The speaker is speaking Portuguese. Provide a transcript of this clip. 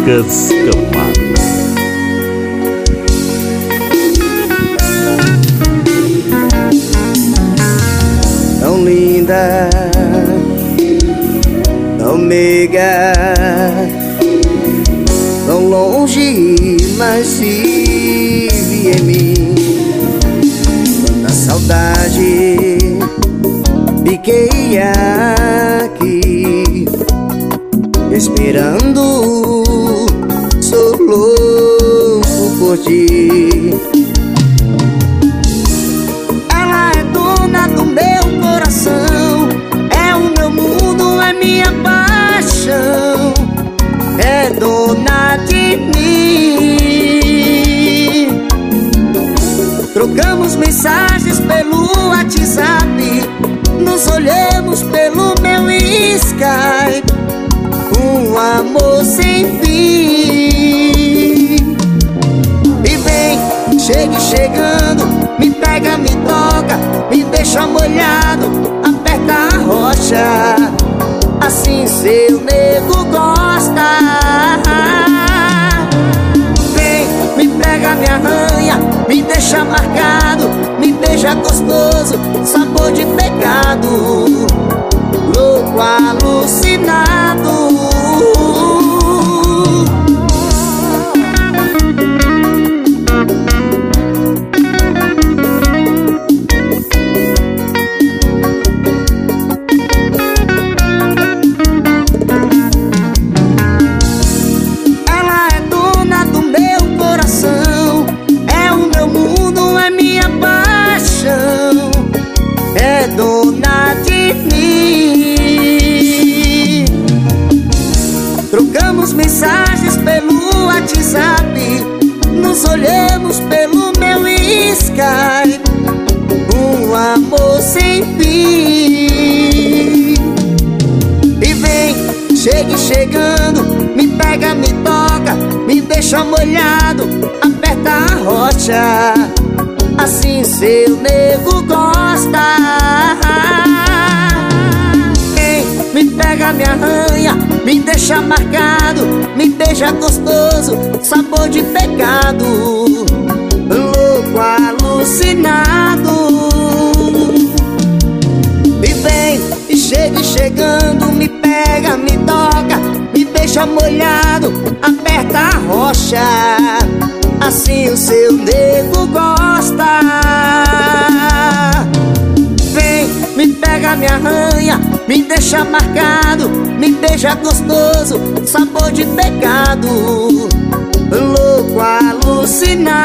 Lucas Camargo. Tão linda, tão meiga, tão longe, mas se vive em mim. Quanta saudade, fiquei aqui esperando, sou louco por ti. Ela é dona do meu coração, é o meu mundo, é minha paixão, é dona de mim. Trocamos mensagens pelo WhatsApp, nos olhamos pelo meu Skype, um amor sem fim. E vem, chegue chegando, me pega, me toca, me deixa molhado, aperta a rocha, assim seu nego gosta. Vem, me pega, me arranha, me deixa marcado, me beija gostoso, sabor de pecado, louco alucinado. Ela é dona do meu coração, é o meu mundo, é minha paixão, é dona de mim. Trocamos mensagens pelo WhatsApp, nos olhamos pelo meu Skype, um amor sem fim. E vem, chegue chegando, me pega, me toca, me deixa molhado, aperta a rocha, assim seu nego gosta. Vem, me pega, me arranha, me deixa marcado, me beija gostoso, sabor de pecado, louco alucinado. E vem, e chegue chegando, me pega, me toca, me deixa molhado, aperta a rocha, assim o seu nego gosta. Vem, me pega, me arranha, me deixa marcado, me beija gostoso, sabor de pecado, louco alucinado.